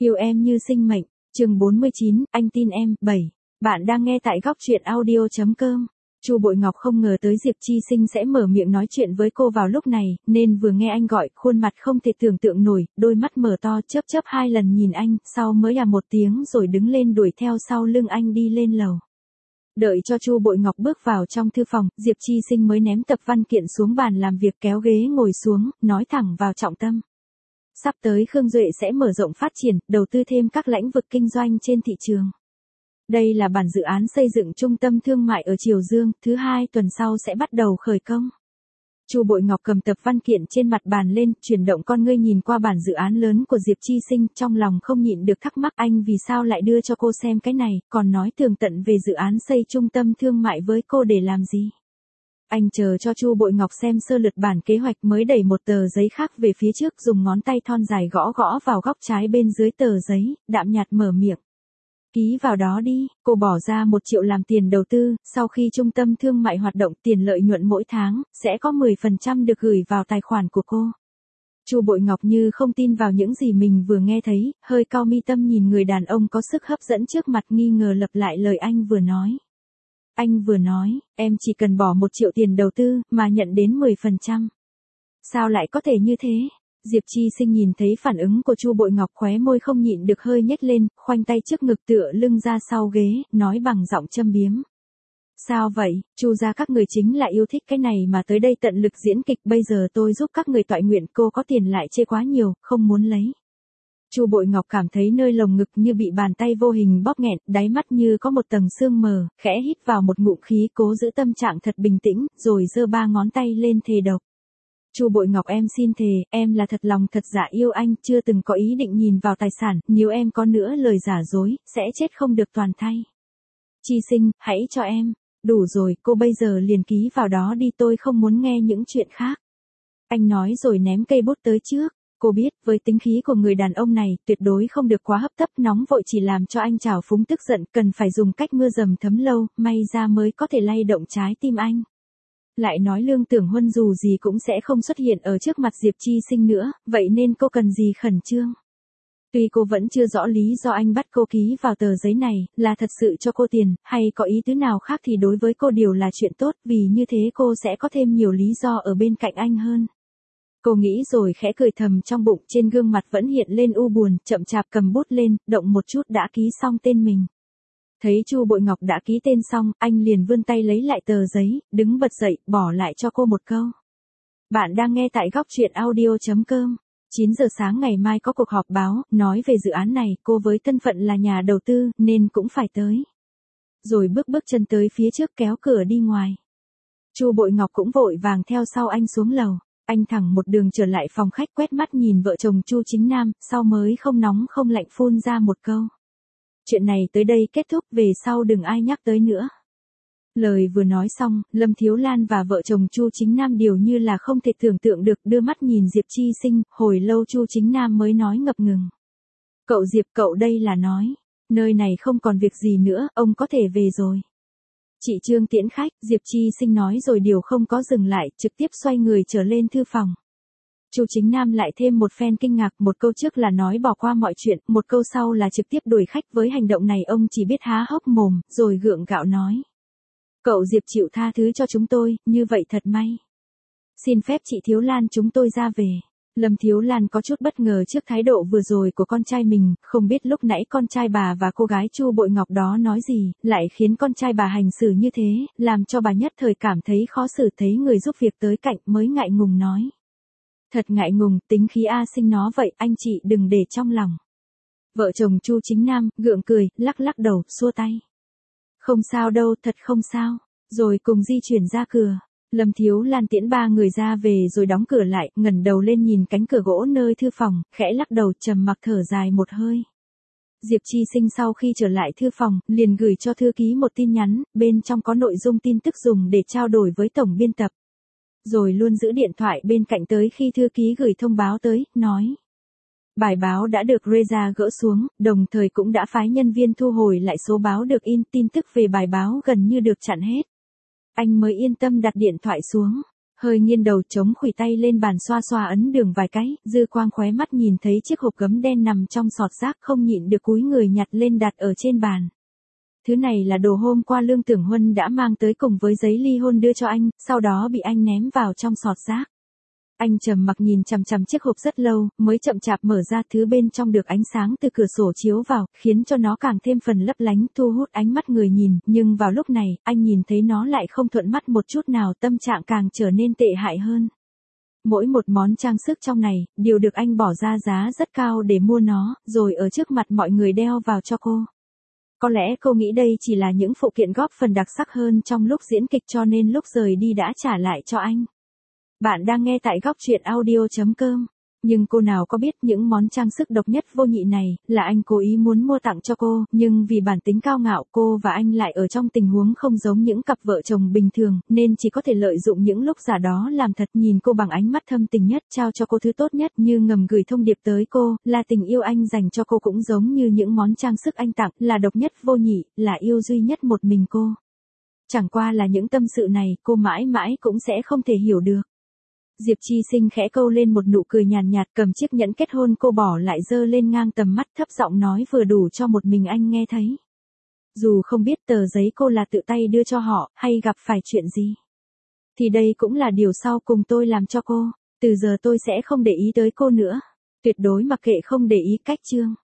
Yêu em như sinh mệnh, chương 49, anh tin em, 7. Bạn đang nghe tại góc truyện audio.com. Chu Bội Ngọc không ngờ tới Diệp Chi Sinh sẽ mở miệng nói chuyện với cô vào lúc này, nên vừa nghe anh gọi, khuôn mặt không thể tưởng tượng nổi, đôi mắt mở to chớp chớp 2 lần nhìn anh, sau mới một tiếng rồi đứng lên đuổi theo sau lưng anh đi lên lầu. Đợi cho Chu Bội Ngọc bước vào trong thư phòng, Diệp Chi Sinh mới ném tập văn kiện xuống bàn làm việc, kéo ghế ngồi xuống, nói thẳng vào trọng tâm. Sắp tới Khương Duệ sẽ mở rộng phát triển, đầu tư thêm các lĩnh vực kinh doanh trên thị trường. Đây là bản dự án xây dựng trung tâm thương mại ở Triều Dương, thứ 2 tuần sau sẽ bắt đầu khởi công. Chu Bội Ngọc cầm tập văn kiện trên mặt bàn lên, chuyển động con ngươi nhìn qua bản dự án lớn của Diệp Chi Sinh, trong lòng không nhịn được thắc mắc anh vì sao lại đưa cho cô xem cái này, còn nói tường tận về dự án xây trung tâm thương mại với cô để làm gì. Anh chờ cho Chu Bội Ngọc xem sơ lược bản kế hoạch mới đẩy một tờ giấy khác về phía trước, dùng ngón tay thon dài gõ gõ vào góc trái bên dưới tờ giấy, đạm nhạt mở miệng. Ký vào đó đi, cô bỏ ra 1 triệu làm tiền đầu tư, sau khi trung tâm thương mại hoạt động tiền lợi nhuận mỗi tháng, sẽ có 10% được gửi vào tài khoản của cô. Chu Bội Ngọc như không tin vào những gì mình vừa nghe thấy, hơi cau mi tâm nhìn người đàn ông có sức hấp dẫn trước mặt, nghi ngờ lặp lại lời anh vừa nói. Anh vừa nói, em chỉ cần bỏ 1 triệu tiền đầu tư, mà nhận đến 10%. Sao lại có thể như thế? Diệp Chi Sinh nhìn thấy phản ứng của Chu Bội Ngọc, khóe môi không nhịn được hơi nhếch lên, khoanh tay trước ngực tựa lưng ra sau ghế, nói bằng giọng châm biếm. Sao vậy, Chu gia các người chính là yêu thích cái này mà tới đây tận lực diễn kịch, bây giờ tôi giúp các người toại nguyện, cô có tiền lại chê quá nhiều, không muốn lấy. Chu Bội Ngọc cảm thấy nơi lồng ngực như bị bàn tay vô hình bóp nghẹn, đáy mắt như có một tầng sương mờ, khẽ hít vào một ngụm khí, cố giữ tâm trạng thật bình tĩnh, rồi giơ 3 ngón tay lên thề độc. Chu Bội Ngọc, em xin thề, em là thật lòng thật dạ yêu anh, chưa từng có ý định nhìn vào tài sản, nếu em có nữa lời giả dối, sẽ chết không được toàn thay. Chi Sinh, hãy cho em. Đủ rồi, cô bây giờ liền ký vào đó đi, tôi không muốn nghe những chuyện khác. Anh nói rồi ném cây bút tới trước. Cô biết, với tính khí của người đàn ông này, tuyệt đối không được quá hấp tấp nóng vội, chỉ làm cho anh trào phúng tức giận, cần phải dùng cách mưa dầm thấm lâu, may ra mới có thể lay động trái tim anh. Lại nói Lương Tưởng Huân dù gì cũng sẽ không xuất hiện ở trước mặt Diệp Chi Sinh nữa, vậy nên cô cần gì khẩn trương. Tuy cô vẫn chưa rõ lý do anh bắt cô ký vào tờ giấy này, là thật sự cho cô tiền, hay có ý tứ nào khác thì đối với cô đều là chuyện tốt, vì như thế cô sẽ có thêm nhiều lý do ở bên cạnh anh hơn. Cô nghĩ rồi khẽ cười thầm trong bụng, trên gương mặt vẫn hiện lên u buồn, chậm chạp cầm bút lên, động một chút đã ký xong tên mình. Thấy Chu Bội Ngọc đã ký tên xong, anh liền vươn tay lấy lại tờ giấy, đứng bật dậy, bỏ lại cho cô một câu. Bạn đang nghe tại góc truyện audio.com. 9 giờ sáng ngày mai có cuộc họp báo, nói về dự án này, cô với thân phận là nhà đầu tư, nên cũng phải tới. Rồi bước chân tới phía trước kéo cửa đi ngoài. Chu Bội Ngọc cũng vội vàng theo sau anh xuống lầu. Anh thẳng một đường trở lại phòng khách, quét mắt nhìn vợ chồng Chu Chính Nam, sau mới không nóng không lạnh phun ra một câu. Chuyện này tới đây kết thúc, về sau đừng ai nhắc tới nữa. Lời vừa nói xong, Lâm Thiếu Lan và vợ chồng Chu Chính Nam đều như là không thể tưởng tượng được, đưa mắt nhìn Diệp Chi Sinh, hồi lâu Chu Chính Nam mới nói ngập ngừng. Cậu Diệp, cậu đây là nói, nơi này không còn việc gì nữa, ông có thể về rồi. Chị Trương tiễn khách, Diệp Chi Sinh nói rồi điều không có dừng lại, trực tiếp xoay người trở lên thư phòng. Chu Chính Nam lại thêm một phen kinh ngạc, một câu trước là nói bỏ qua mọi chuyện, một câu sau là trực tiếp đuổi khách, với hành động này ông chỉ biết há hốc mồm, rồi gượng gạo nói. Cậu Diệp chịu tha thứ cho chúng tôi, như vậy thật may. Xin phép chị Thiếu Lan chúng tôi ra về. Lâm Thiếu Lan có chút bất ngờ trước thái độ vừa rồi của con trai mình, không biết lúc nãy con trai bà và cô gái Chu Bội Ngọc đó nói gì, lại khiến con trai bà hành xử như thế, làm cho bà nhất thời cảm thấy khó xử, thấy người giúp việc tới cạnh mới ngại ngùng nói. Thật ngại ngùng, tính khí A Sinh nó vậy, anh chị đừng để trong lòng. Vợ chồng Chu Chính Nam, gượng cười, lắc lắc đầu, xua tay. Không sao đâu, thật không sao, rồi cùng di chuyển ra cửa. Lâm Thiếu Lan tiễn 3 người ra về rồi đóng cửa lại, ngẩng đầu lên nhìn cánh cửa gỗ nơi thư phòng, khẽ lắc đầu trầm mặc thở dài một hơi. Diệp Chi Sinh sau khi trở lại thư phòng, liền gửi cho thư ký một tin nhắn, bên trong có nội dung tin tức dùng để trao đổi với tổng biên tập. Rồi luôn giữ điện thoại bên cạnh tới khi thư ký gửi thông báo tới, nói. Bài báo đã được Reza gỡ xuống, đồng thời cũng đã phái nhân viên thu hồi lại số báo được in, tin tức về bài báo gần như được chặn hết. Anh mới yên tâm đặt điện thoại xuống. Hơi nghiêng đầu chống khuỷu tay lên bàn xoa xoa ấn đường vài cái, dư quang khóe mắt nhìn thấy chiếc hộp gấm đen nằm trong sọt rác không nhịn được cúi người nhặt lên đặt ở trên bàn. Thứ này là đồ hôm qua Lương Tưởng Huân đã mang tới cùng với giấy ly hôn đưa cho anh, sau đó bị anh ném vào trong sọt rác. Anh trầm mặc nhìn chằm chằm chiếc hộp rất lâu, mới chậm chạp mở ra, thứ bên trong được ánh sáng từ cửa sổ chiếu vào, khiến cho nó càng thêm phần lấp lánh, thu hút ánh mắt người nhìn, nhưng vào lúc này, anh nhìn thấy nó lại không thuận mắt một chút nào, tâm trạng càng trở nên tệ hại hơn. Mỗi một món trang sức trong này, đều được anh bỏ ra giá rất cao để mua nó, rồi ở trước mặt mọi người đeo vào cho cô. Có lẽ cô nghĩ đây chỉ là những phụ kiện góp phần đặc sắc hơn trong lúc diễn kịch, cho nên lúc rời đi đã trả lại cho anh. Bạn đang nghe tại góc truyện audio.com. Nhưng cô nào có biết những món trang sức độc nhất vô nhị này là anh cố ý muốn mua tặng cho cô, nhưng vì bản tính cao ngạo cô và anh lại ở trong tình huống không giống những cặp vợ chồng bình thường, nên chỉ có thể lợi dụng những lúc giả đó làm thật, nhìn cô bằng ánh mắt thâm tình nhất, trao cho cô thứ tốt nhất, như ngầm gửi thông điệp tới cô, là tình yêu anh dành cho cô cũng giống như những món trang sức anh tặng, là độc nhất vô nhị, là yêu duy nhất một mình cô. Chẳng qua là những tâm sự này cô mãi mãi cũng sẽ không thể hiểu được. Diệp Chi Sinh khẽ câu lên một nụ cười nhàn nhạt, cầm chiếc nhẫn kết hôn cô bỏ lại giơ lên ngang tầm mắt, thấp giọng nói vừa đủ cho một mình anh nghe thấy. Dù không biết tờ giấy cô là tự tay đưa cho họ, hay gặp phải chuyện gì, thì đây cũng là điều sau cùng tôi làm cho cô. Từ giờ tôi sẽ không để ý tới cô nữa. Tuyệt đối mặc kệ, không để ý, cách chương.